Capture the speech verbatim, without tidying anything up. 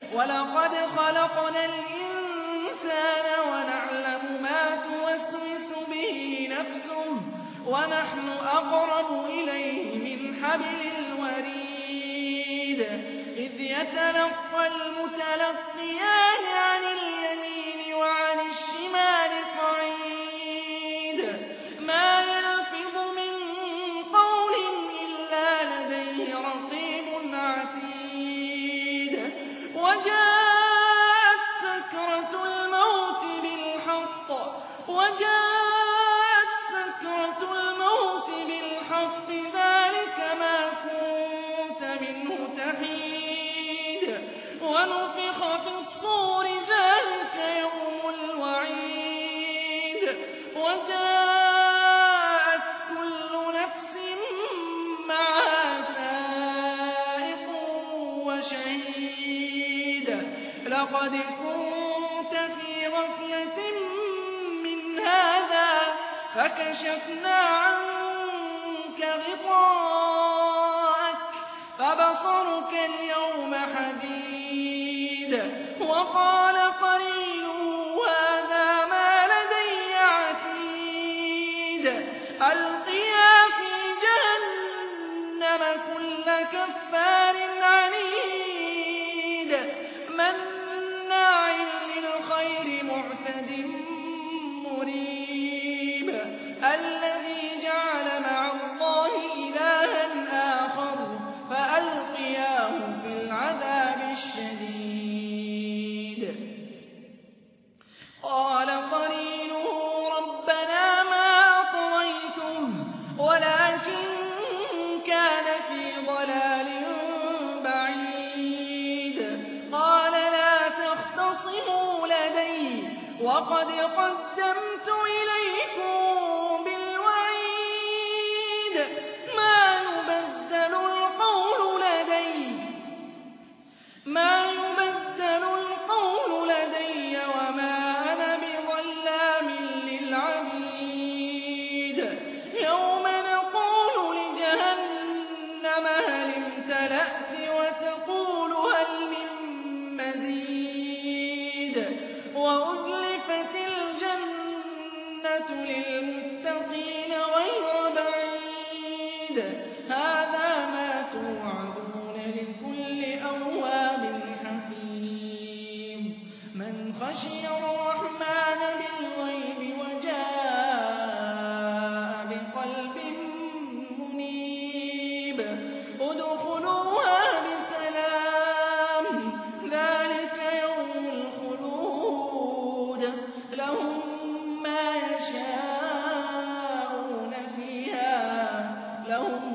وَلَقَدْ خَلَقْنَا الْإِنسَانَ وَنَعْلَمُ مَا تُوَسْوِسُ بِهِ نَفْسُهُ وَنَحْنُ أَقْرَبُ إِلَيْهِ مِنْ حَبْلِ الْوَرِيدِ إِذْ يَتَلَقَّى الْمُتَلَقِّيَانِ عَنِ الْيَمِينِ وَعَنِ الشِّمَالِ قَعِيدٌ مَا يَلْفِظُ مِن قَوْلٍ إِلَّا لَدَيْهِ رَقِيبٌ عَتِيدٌ وَجَاءَتْ سَكْرَةُ الْمَوْتِ بِالْحَقِّ وَجَاءَتْ سَكْرَةُ الْمَوْتِ بِالْحَقِّ ذَلِكَ مَا كُنتَ مِنْهُ تَحِيدُ وَنُفِخَ فِي الصُّورِ ذَلِكَ يَوْمُ الْوَعِيدِ وَجَاءَتْ كُلُّ نَفْسٍ مَّعَهَا سَائِقٌ وَشَهِيدٌ لَقَدْ كُنتَ فِي غَفْلَةٍ مِّنْ هَٰذَا فَكَشَفْنَا عَنكَ غِطَاءَكَ فَبَصَرُكَ الْيَوْمَ حَدِيدٌ وَقَالَ قَرِينُهُ هَٰذَا مَا لَدَيَّ عَتِيدٌ أَلْقِيَا فِي جَهَنَّمَ كُلَّ كَفَّارٍ عَنِيدٍ مَّنَّاعٍ لِّلْخَيْرِ مُعْتَدٍ مُّرِيبٍ الَّذِي جَعَلَ مَعَ اللَّهِ إِلَٰهًا آخَرَ فَأَلْقِيَاهُ فِي الْعَذَابِ الشَّدِيدِ قَالَ قَرِينُهُ رَبَّنَا مَا أَطْغَيْتُهُ وَلَٰكِن كَانَ فِي ضَلَالٍ بَعِيدٍ قَالَ لَا تَخْتَصِمُوا لَدَيَّ وَقَدْ قَدَّمْتُ إِلَيْكُم بِالْوَعِيدِ مَا يُبَدَّلُ الْقَوْلُ لَدَيَّ مَا يُبَدَّلُ الْقَوْلُ لَدَيَّ وَمَا أَنَا بِظَلَّامٍ لِّلْعَبِيدِ يَوْمَ نَقُولُ لِجَهَنَّمَ هَلِ امْتَلَأْتِ وَتَقُولُ هَلْ مِن مَّزِيدٍ وَأُزْلِفَتِ الْجَنَّةُ لِلْمُتَّقِينَ غَيْرَ بَعِيدٍ هَٰذَا مَا تُوعَدُونَ لِكُلِّ أَوَّابٍ حَفِيظٍ مَّنْ خَشِيَ الرَّحْمَٰنَ بِالْغَيْبِ وَجَاءَ بِقَلْبٍ مُّنِيبٍ ادْخُلُوهَا بِسَلَامٍ ذَٰلِكَ يَوْمُ الْخُلُودِ لَهُم مَّا يَشَاءُونَ فِيهَا لَهُم